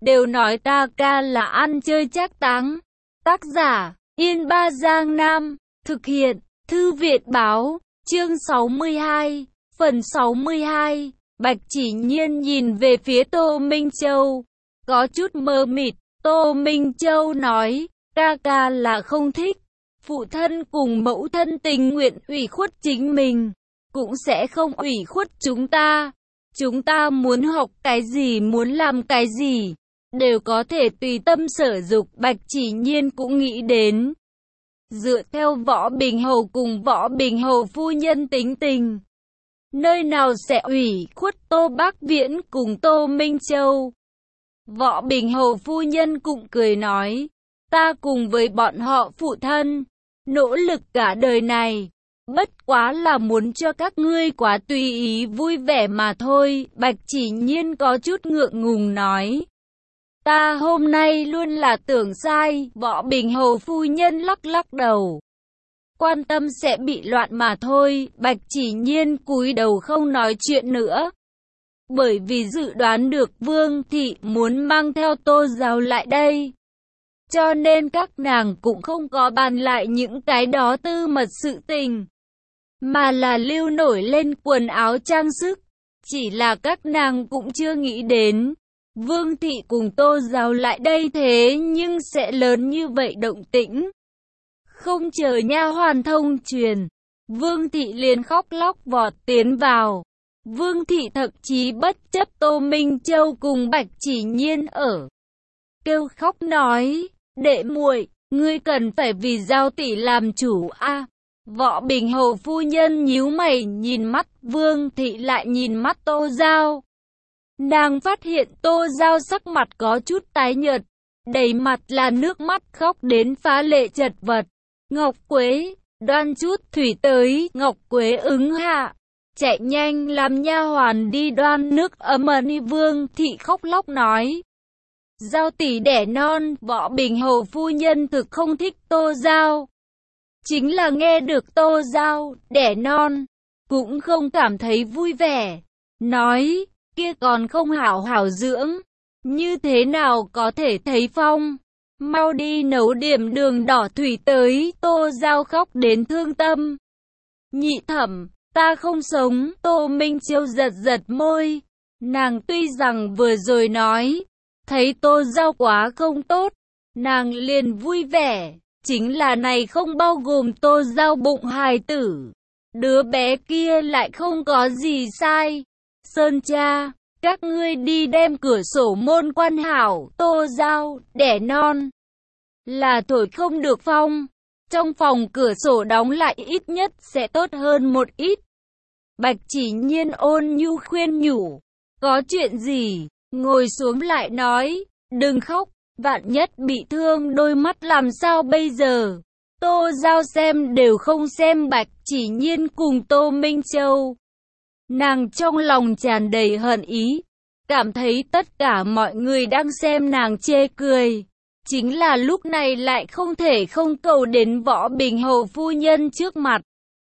đều nói ta ca là ăn chơi trác táng. Tác giả, Yên Ba Giang Nam, thực hiện, Thư viện báo, chương 62, phần 62. Bạch Chỉ Nhiên nhìn về phía Tô Minh Châu, có chút mơ mịt. Tô Minh Châu nói, ca ca là không thích. Phụ thân cùng mẫu thân tình nguyện ủy khuất chính mình, cũng sẽ không ủy khuất chúng ta. Chúng ta muốn học cái gì, muốn làm cái gì, đều có thể tùy tâm sở dục. Bạch Chỉ Nhiên cũng nghĩ đến, dựa theo Võ Bình Hầu cùng Võ Bình Hầu phu nhân tính tình, nơi nào sẽ ủy khuất Tô Bác Viễn cùng Tô Minh Châu. Võ Bình Hầu phu nhân cũng cười nói, ta cùng với bọn họ phụ thân, nỗ lực cả đời này, bất quá là muốn cho các ngươi quá tùy ý vui vẻ mà thôi. Bạch Chỉ Nhiên có chút ngượng ngùng nói, ta hôm nay luôn là tưởng sai. Võ Bình Hầu phu nhân lắc lắc đầu, quan tâm sẽ bị loạn mà thôi. Bạch Chỉ Nhiên cúi đầu không nói chuyện nữa, bởi vì dự đoán được Vương thị muốn mang theo Tô Giao lại đây, cho nên các nàng cũng không có bàn lại những cái đó tư mật sự tình, mà là lưu nổi lên quần áo trang sức. Chỉ là các nàng cũng chưa nghĩ đến, Vương thị cùng Tô Giao lại đây thế nhưng sẽ lớn như vậy động tĩnh. Không chờ nha hoàn thông truyền, Vương thị liền khóc lóc vọt tiến vào. Vương thị thậm chí bất chấp Tô Minh Châu cùng Bạch Chỉ Nhiên ở, kêu khóc nói, đệ muội, ngươi cần phải vì Giao tỷ làm chủ a. Võ Bình Hầu phu nhân nhíu mày nhìn mắt Vương thị lại nhìn mắt Tô Giao. Nàng phát hiện Tô Giao sắc mặt có chút tái nhợt, đầy mặt là nước mắt, khóc đến phá lệ chật vật. Ngọc Quế, đoan chút thủy tới. Ngọc Quế ứng hạ, chạy nhanh làm nha hoàn đi đoan nước ấm. Vương thị khóc lóc nói, Giao tỷ đẻ non. Võ Bình Hầu phu nhân thực không thích Tô Giao, chính là nghe được Tô Giao đẻ non, cũng không cảm thấy vui vẻ, nói, kia còn không hảo hảo dưỡng, như thế nào có thể thấy phong, mau đi nấu điểm đường đỏ thủy tới. Tô Giao khóc đến thương tâm, nhị thẩm, ta không sống. Tô Minh Chiêu giật giật môi, nàng tuy rằng vừa rồi nói, thấy Tô Giao quá không tốt, nàng liền vui vẻ, chính là này không bao gồm Tô Giao bụng hài tử, đứa bé kia lại không có gì sai. Sơn cha, các ngươi đi đem cửa sổ môn quan hảo. Tô Giao đẻ non là thổi không được phong, trong phòng cửa sổ đóng lại ít nhất sẽ tốt hơn một ít. Bạch Chỉ Nhiên ôn nhu khuyên nhủ, có chuyện gì, ngồi xuống lại nói, đừng khóc, vạn nhất bị thương đôi mắt làm sao bây giờ. Tô Giao xem đều không xem Bạch Chỉ Nhiên cùng Tô Minh Châu, nàng trong lòng tràn đầy hận ý, cảm thấy tất cả mọi người đang xem nàng chê cười. Chính là lúc này lại không thể không cầu đến Võ Bình Hầu phu nhân trước mặt.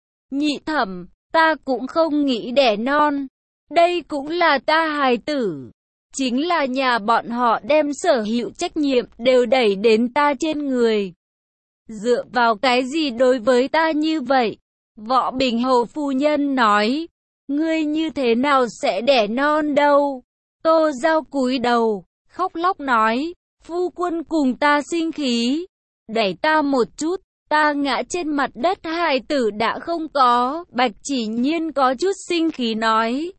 Nhị thẩm, ta cũng không nghĩ đẻ non, đây cũng là ta hài tử, chính là nhà bọn họ đem sở hữu trách nhiệm đều đẩy đến ta trên người. Dựa vào cái gì đối với ta như vậy? Võ Bình Hầu phu nhân nói, ngươi như thế nào sẽ đẻ non đâu? Tô Giao cúi đầu, khóc lóc nói, phu quân cùng ta sinh khí, đẩy ta một chút, ta ngã trên mặt đất, hài tử đã không có. Bạch Chỉ Nhiên có chút sinh khí nói,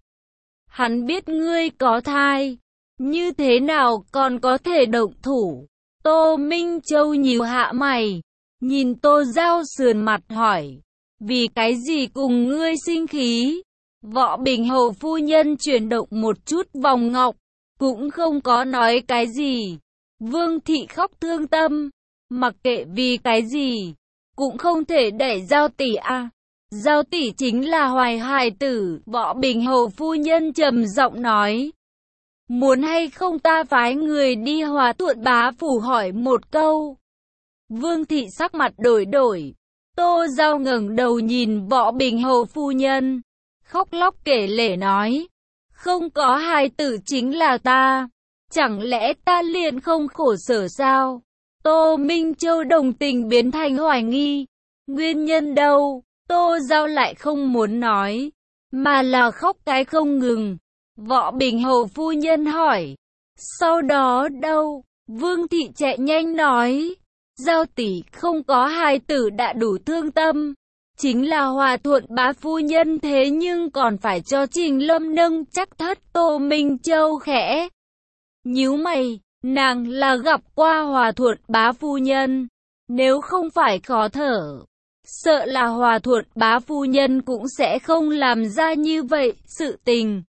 hắn biết ngươi có thai, như thế nào còn có thể động thủ? Tô Minh Châu nhíu hạ mày, nhìn Tô Giao sườn mặt hỏi, vì cái gì cùng ngươi sinh khí? Võ Bình Hầu phu nhân chuyển động một chút vòng ngọc, cũng không có nói cái gì. Vương thị khóc thương tâm, mặc kệ vì cái gì, cũng không thể đẩy Giao tỷ a. Giao tỷ chính là hoài hài tử. Võ Bình Hầu phu nhân trầm giọng nói, muốn hay không ta phái người đi Hòa Tuận bá phủ hỏi một câu. Vương thị sắc mặt đổi đổi. Tô Giao ngẩng đầu nhìn Võ Bình Hầu phu nhân, khóc lóc kể lể nói, không có hài tử chính là ta, Chẳng lẽ ta liền không khổ sở sao? Tô Minh Châu đồng tình biến thành hoài nghi. Nguyên nhân đâu? Tô Giao lại không muốn nói, mà là khóc cái không ngừng. Võ Bình Hầu phu nhân hỏi. Sau đó đâu? Vương Thị chạy nhanh nói. Giao tỷ không có hài tử đã đủ thương tâm. Chính là Hòa Thuận bá phu nhân thế nhưng còn phải cho Trình Lâm nâng chắc thất. Tô Minh Châu khẽ nhíu mày, nàng là gặp qua Hòa Thuận bá phu nhân. Nếu không phải khó thở, sợ là Hòa Thuận bá phu nhân cũng sẽ không làm ra như vậy sự tình.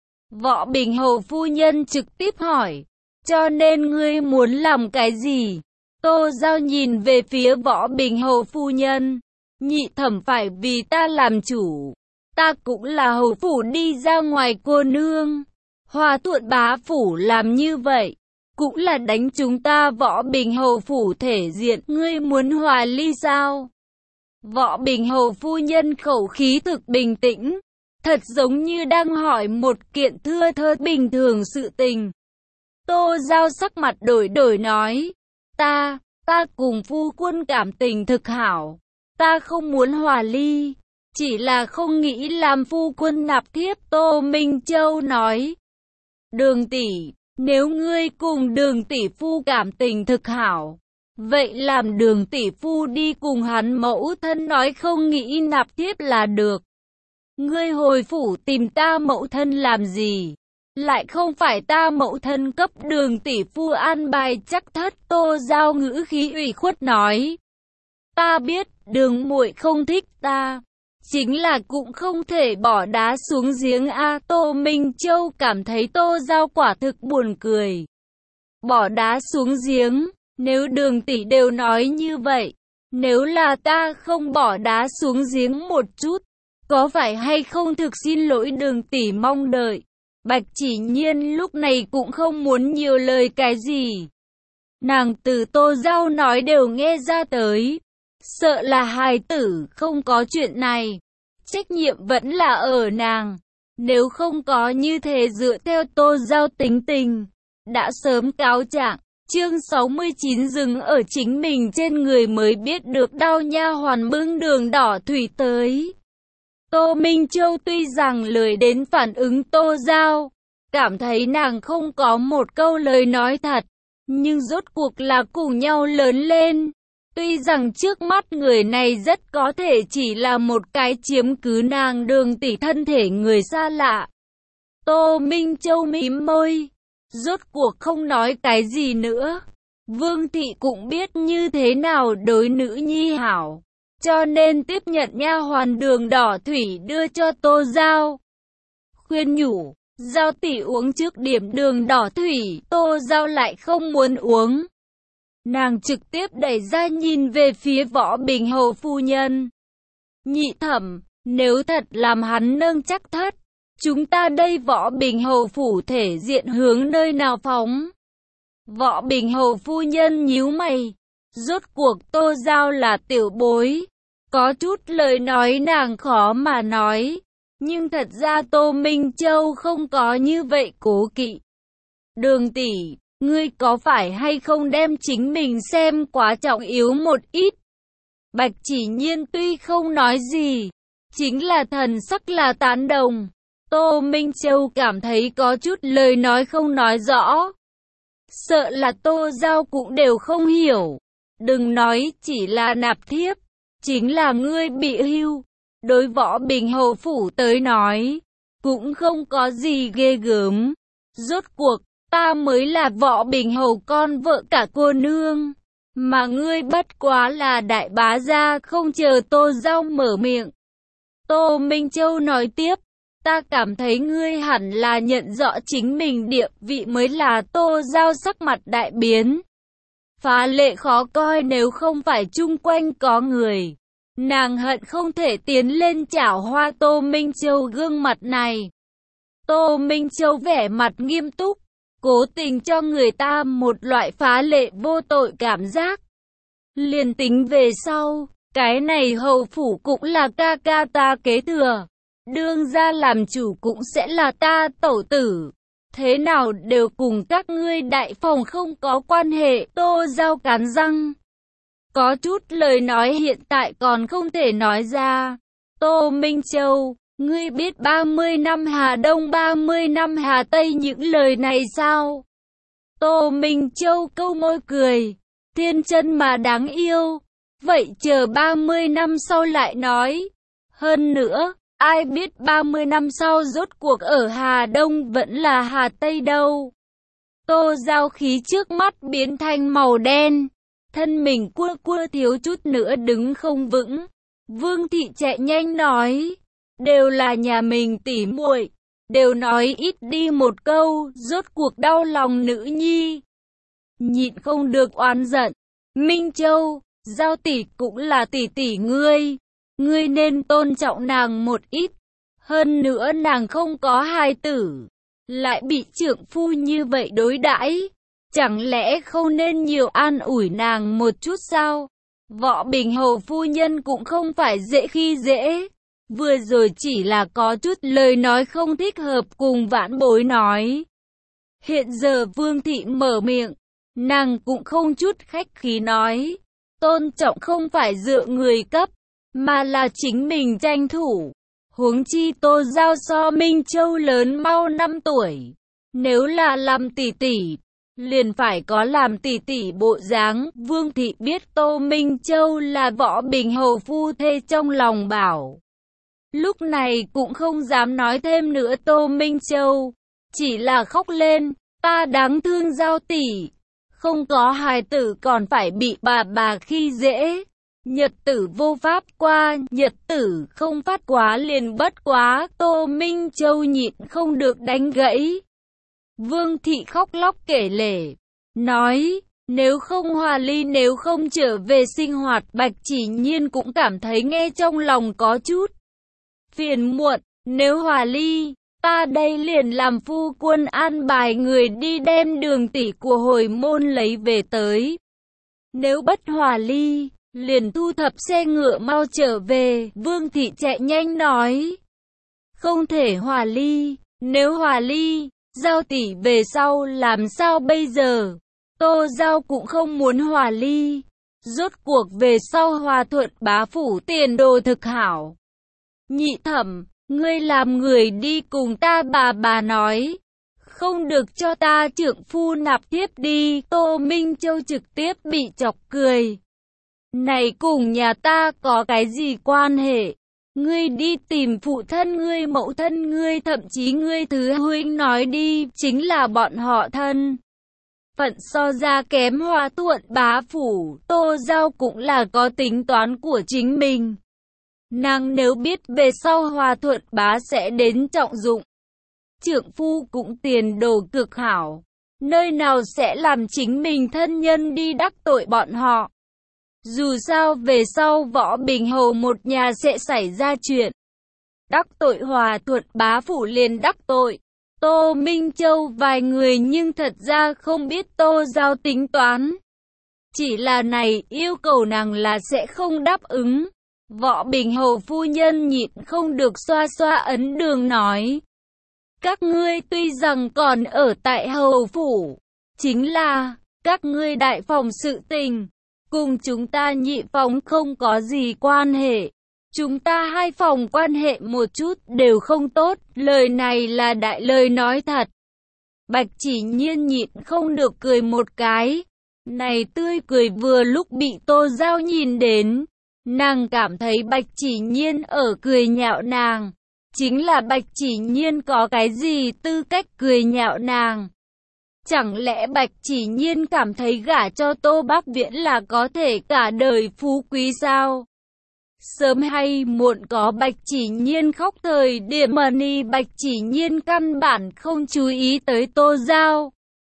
Võ Bình Hầu phu nhân trực tiếp hỏi. Cho nên ngươi muốn làm cái gì? Tô Giao nhìn về phía Võ Bình Hầu phu nhân. Nhị thẩm phải vì ta làm chủ. Ta cũng là hầu phủ đi ra ngoài cô nương. Hòa Thuận bá phủ làm như vậy, cũng là đánh chúng ta Võ Bình Hầu phủ thể diện. Ngươi muốn hòa ly sao? Võ Bình Hầu phu nhân khẩu khí thực bình tĩnh, thật giống như đang hỏi một kiện thưa thớt bình thường sự tình. Tô Giao sắc mặt đổi đổi nói. Ta cùng phu quân cảm tình thực hảo. Ta không muốn hòa ly, chỉ là không nghĩ làm phu quân nạp thiếp. Tô Minh Châu nói. Đường tỷ, nếu ngươi cùng Đường tỷ phu cảm tình thực hảo, vậy làm Đường tỷ phu đi cùng hắn mẫu thân nói không nghĩ nạp thiếp là được. Ngươi hồi phủ tìm ta mẫu thân làm gì? Lại không phải ta mẫu thân cấp Đường tỷ phu an bài chắc thất. Tô Giao ngữ khí ủy khuất nói. Ta biết Đường muội không thích ta, chính là cũng không thể bỏ đá xuống giếng a. Tô Minh Châu cảm thấy Tô Giao quả thực buồn cười. Bỏ đá xuống giếng, nếu Đường tỷ đều nói như vậy, nếu là ta không bỏ đá xuống giếng một chút, có phải hay không thực xin lỗi Đường tỷ mong đợi. Bạch Chỉ Nhiên lúc này cũng không muốn nhiều lời cái gì. Nàng từ Tô Giao nói đều nghe ra tới. Sợ là hài tử không có chuyện này. Trách nhiệm vẫn là ở nàng. Nếu không có như thế dựa theo Tô Giao tính tình, đã sớm cáo trạng. Chương 69 dừng ở chính mình trên người mới biết được đau. Nha hoàn bưng đường đỏ thủy tới. Tô Minh Châu tuy rằng lời đến phản ứng Tô Giao, cảm thấy nàng không có một câu lời nói thật, nhưng rốt cuộc là cùng nhau lớn lên. Tuy rằng trước mắt người này rất có thể chỉ là một cái chiếm cứ nàng Đường tỷ thân thể người xa lạ. Tô Minh Châu mím môi, rốt cuộc không nói cái gì nữa. Vương Thị cũng biết như thế nào đối nữ nhi hảo, cho nên tiếp nhận nha hoàn đường đỏ thủy đưa cho Tô Giao. Khuyên nhủ, Giao tỷ uống trước điểm đường đỏ thủy. Tô Giao lại không muốn uống. Nàng trực tiếp đẩy ra nhìn về phía Võ Bình Hầu phu nhân. Nhị thẩm, nếu thật làm hắn nâng chắc thất, chúng ta đây Võ Bình Hầu phủ thể diện hướng nơi nào phóng? Võ Bình Hầu phu nhân nhíu mày. Rốt cuộc Tô Giao là tiểu bối, có chút lời nói nàng khó mà nói. Nhưng thật ra Tô Minh Châu không có như vậy cố kỵ. Đường tỷ, ngươi có phải hay không đem chính mình xem quá trọng yếu một ít? Bạch Chỉ Nhiên tuy không nói gì, chính là thần sắc là tán đồng. Tô Minh Châu cảm thấy có chút lời nói không nói rõ. Sợ là Tô Giao cũng đều không hiểu. Đừng nói chỉ là nạp thiếp, chính là ngươi bị hưu. Đối Võ Bình Hầu phủ tới nói, cũng không có gì ghê gớm. Rốt cuộc, ta mới là Võ Bình Hầu con vợ cả cô nương, mà ngươi bất quá là đại bá gia. Không chờ Tô Giao mở miệng, Tô Minh Châu nói tiếp, ta cảm thấy ngươi hẳn là nhận rõ chính mình địa vị mới là. Tô Giao sắc mặt đại biến, phá lệ khó coi. Nếu không phải chung quanh có người, nàng hận không thể tiến lên chảo hoa Tô Minh Châu gương mặt này. Tô Minh Châu vẻ mặt nghiêm túc, cố tình cho người ta một loại phá lệ vô tội cảm giác. Liền tính về sau, cái này hầu phủ cũng là ca ca ta kế thừa, đương ra làm chủ cũng sẽ là ta tẩu tử. thế nào đều cùng các ngươi đại phòng không có quan hệ. Tô Giao cắn răng. Có chút lời nói hiện tại còn không thể nói ra. Tô Minh Châu, ngươi biết 30 năm Hà Đông 30 năm Hà Tây những lời này sao? Tô Minh Châu câu môi cười, thiên chân mà đáng yêu. Vậy chờ 30 năm sau lại nói. Hơn nữa, ai biết 30 năm sau rốt cuộc ở Hà Đông vẫn là Hà Tây đâu. Tô Giao khí trước mắt biến thành màu đen, thân mình cua cua thiếu chút nữa đứng không vững. Vương Thị chạy nhanh nói, đều là nhà mình tỉ muội, đều nói ít đi một câu, rốt cuộc đau lòng nữ nhi. Nhịn không được oán giận, Minh Châu, Giao tỷ cũng là tỷ tỷ ngươi nên tôn trọng nàng một ít. Hơn nữa nàng không có hài tử, lại bị trượng phu như vậy đối đãi, chẳng lẽ không nên nhiều an ủi nàng một chút sao? Võ Bình Hầu phu nhân cũng không phải dễ khi dễ, vừa rồi chỉ là có chút lời nói không thích hợp cùng vãn bối nói. Hiện giờ Vương Thị mở miệng, nàng cũng không chút khách khí nói, tôn trọng không phải dựa người cấp, mà là chính mình tranh thủ. Huống chi Tô Giao so Minh Châu lớn mau 5 tuổi, nếu là làm tỷ tỷ, liền phải có làm tỷ tỷ bộ dáng. Vương Thị biết Tô Minh Châu là Võ Bình Hầu phu thê trong lòng bảo. Lúc này cũng không dám nói thêm nữa. Tô Minh Châu chỉ là khóc lên, ta đáng thương Giao tỷ, không có hài tử còn phải bị bà khi dễ. Nhật tử vô pháp qua, nhật tử không phát quá liền bất quá. Tô Minh Châu nhịn không được đánh gãy. Vương Thị khóc lóc kể lể, nói, nếu không hòa ly, nếu không trở về sinh hoạt. Bạch Chỉ Nhiên cũng cảm thấy nghe trong lòng có chút phiền muộn. Nếu hòa ly, ta đây liền làm phu quân an bài người đi đem Đường tỷ của hồi môn lấy về tới. Nếu bất hòa ly, liền thu thập xe ngựa mau trở về. Vương Thị chạy nhanh nói, không thể hòa ly, nếu hòa ly, Giao tỷ về sau làm sao bây giờ? Tô Giao cũng không muốn hòa ly, rốt cuộc về sau Hòa Thuận bá phủ tiền đồ thực hảo. Nhị thẩm, ngươi làm người đi cùng ta bà nói, không được cho ta trượng phu nạp thiếp đi. Tô Minh Châu trực tiếp bị chọc cười. Này cùng nhà ta có cái gì quan hệ? Ngươi đi tìm phụ thân ngươi, mẫu thân ngươi, thậm chí ngươi thứ huynh nói đi, chính là bọn họ thân phận so ra kém Hòa Thuận bá phủ. Tô Giao cũng là có tính toán của chính mình. Nàng nếu biết về sau Hòa Thuận bá sẽ đến trọng dụng, trượng phu cũng tiền đồ cực hảo, nơi nào sẽ làm chính mình thân nhân đi đắc tội bọn họ. Dù sao về sau Võ Bình Hầu một nhà sẽ xảy ra chuyện, đắc tội Hòa Thuận bá phủ liền đắc tội Tô Minh Châu vài người, nhưng thật ra không biết Tô Giao tính toán. Chỉ là này yêu cầu nàng là sẽ không đáp ứng. Võ Bình Hầu phu nhân nhịn không được xoa xoa ấn đường nói, các ngươi tuy rằng còn ở tại hầu phủ, chính là các ngươi đại phòng sự tình cùng chúng ta nhị phòng không có gì quan hệ. Chúng ta hai phòng quan hệ một chút đều không tốt. Lời này là đại lời nói thật. Bạch Chỉ Nhiên nhịn không được cười một cái. Này tươi cười vừa lúc bị Tô Giao nhìn đến. Nàng cảm thấy Bạch Chỉ Nhiên ở cười nhạo nàng. Chính là Bạch Chỉ Nhiên có cái gì tư cách cười nhạo nàng? Chẳng lẽ Bạch Chỉ Nhiên cảm thấy gả cho Tô Bắc Viễn là có thể cả đời phú quý sao? Sớm hay muộn có Bạch Chỉ Nhiên khóc thời điểm money. Bạch Chỉ Nhiên căn bản không chú ý tới Tô Giao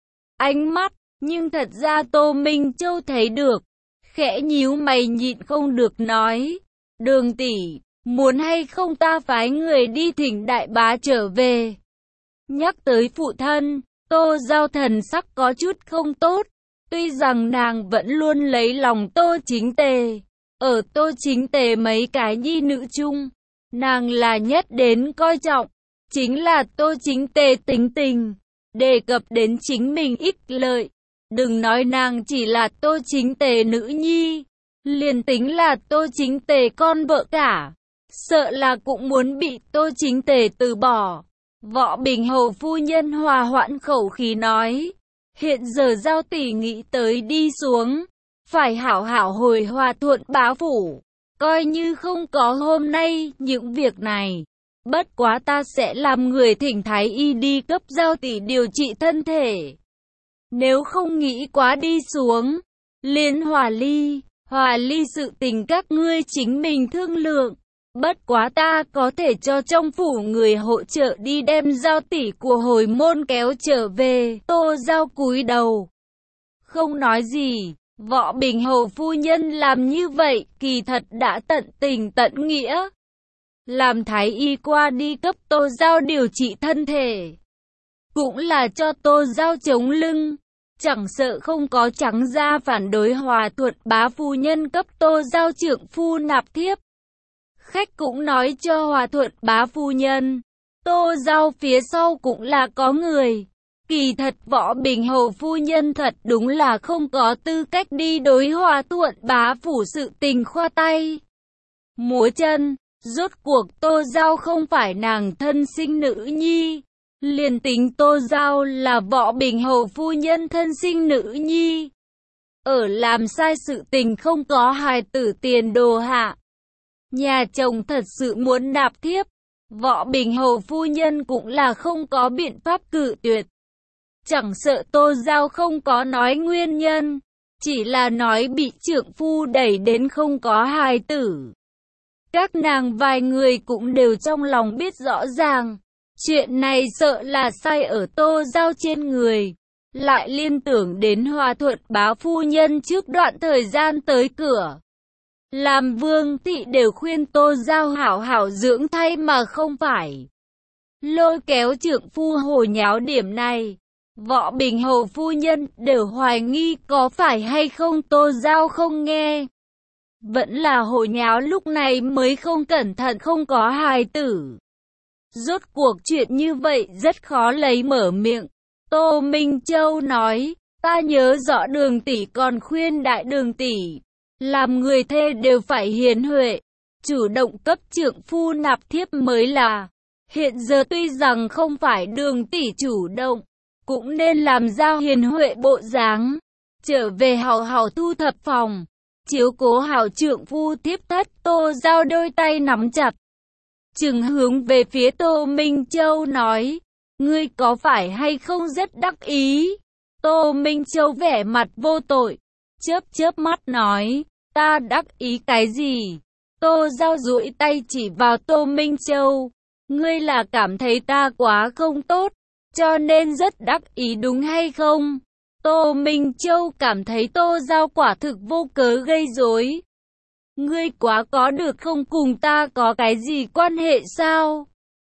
ánh mắt, nhưng thật ra Tô Minh Châu thấy được, khẽ nhíu mày nhịn không được nói, Đường tỷ, muốn hay không ta phái người đi thỉnh đại bá trở về? Nhắc tới phụ thân, Tô Giao thần sắc có chút không tốt. Tuy rằng nàng vẫn luôn lấy lòng Tô Chính Tề, ở Tô Chính Tề mấy cái nhi nữ chung, nàng là nhất đến coi trọng. Chính là Tô Chính Tề tính tình, đề cập đến chính mình ích lợi. Đừng nói nàng chỉ là Tô Chính Tề nữ nhi, liền tính là Tô Chính Tề con vợ cả, sợ là cũng muốn bị Tô Chính Tề từ bỏ. Võ Bình Hầu phu nhân hòa hoãn khẩu khí nói, hiện giờ Giao tỷ nghĩ tới đi xuống, phải hảo hảo hồi Hòa Thuận bá phủ, coi như không có hôm nay những việc này. Bất quá ta sẽ làm người thỉnh thái y đi cấp Giao tỷ điều trị thân thể. Nếu không nghĩ quá đi xuống, liền hòa ly sự tình các ngươi chính mình thương lượng. Bất quá ta có thể cho trong phủ người hỗ trợ đi đem Giao tỷ của hồi môn kéo trở về. Tô Giao cúi đầu, không nói gì. Võ Bình Hầu phu nhân làm như vậy kỳ thật đã tận tình tận nghĩa. Làm thái y qua đi cấp Tô Giao điều trị thân thể, cũng là cho Tô Giao chống lưng. Chẳng sợ không có trắng ra phản đối Hòa Thuận bá phu nhân cấp Tô Giao trượng phu nạp thiếp. Khách cũng nói cho Hòa Thuận bá phu nhân, Tô Giao phía sau cũng là có người. Kỳ thật Võ Bình Hầu phu nhân thật đúng là không có tư cách đi đối Hòa Thuận bá phủ sự tình khoa tay múa chân. Rốt cuộc Tô Giao không phải nàng thân sinh nữ nhi, liền tính Tô Giao là Võ Bình Hầu phu nhân thân sinh nữ nhi, ở làm sai sự tình không có hài tử tiền đồ hạ, nhà chồng thật sự muốn nạp thiếp, Võ Bình Hầu phu nhân cũng là không có biện pháp cự tuyệt. Chẳng sợ Tô Giao không có nói nguyên nhân, chỉ là nói bị trượng phu đẩy đến không có hài tử. Các nàng vài người cũng đều trong lòng biết rõ ràng, chuyện này sợ là sai ở Tô Giao trên người. Lại liên tưởng đến Hòa Thuận bá phu nhân trước đoạn thời gian tới cửa, làm Vương thị đều khuyên Tô Giao hảo hảo dưỡng thay mà không phải lôi kéo trượng phu hồ nháo điểm này. Võ Bình Hầu phu nhân đều hoài nghi có phải hay không Tô Giao không nghe, vẫn là hồ nháo lúc này mới không cẩn thận không có hài tử. Rốt cuộc chuyện như vậy rất khó lấy mở miệng. Tô Minh Châu nói, ta nhớ rõ Đường tỷ còn khuyên đại Đường tỷ, làm người thê đều phải hiền huệ, chủ động cấp trượng phu nạp thiếp mới là. Hiện giờ tuy rằng không phải Đường tỷ chủ động, cũng nên làm ra hiền huệ bộ dáng, trở về hào hào thu thập phòng, chiếu cố hảo trượng phu thiếp thất. Tô Giao đôi tay nắm chặt, chừng hướng về phía Tô Minh Châu nói, ngươi có phải hay không rất đắc ý? Tô Minh Châu vẻ mặt vô tội, chớp mắt nói, ta đắc ý cái gì? Tô Giao duỗi tay chỉ vào Tô Minh Châu, ngươi là cảm thấy ta quá không tốt, cho nên rất đắc ý đúng hay không? Tô Minh Châu cảm thấy Tô Giao quả thực vô cớ gây rối. Ngươi quá có được không, cùng ta có cái gì quan hệ sao?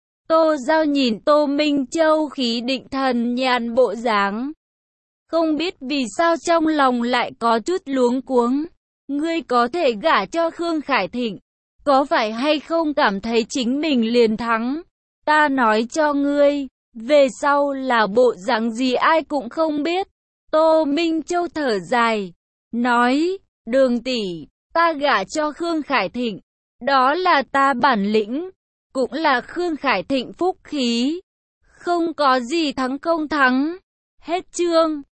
Tô Giao nhìn Tô Minh Châu khí định thần nhàn bộ dáng, không biết vì sao trong lòng lại có chút luống cuống. Ngươi có thể gả cho Khương Khải Thịnh, có phải hay không cảm thấy chính mình liền thắng? Ta nói cho ngươi, về sau là bộ dáng gì ai cũng không biết. Tô Minh Châu thở dài, nói, Đường tỷ, ta gả cho Khương Khải Thịnh, đó là ta bản lĩnh, cũng là Khương Khải Thịnh phúc khí, không có gì thắng không thắng. Hết chương.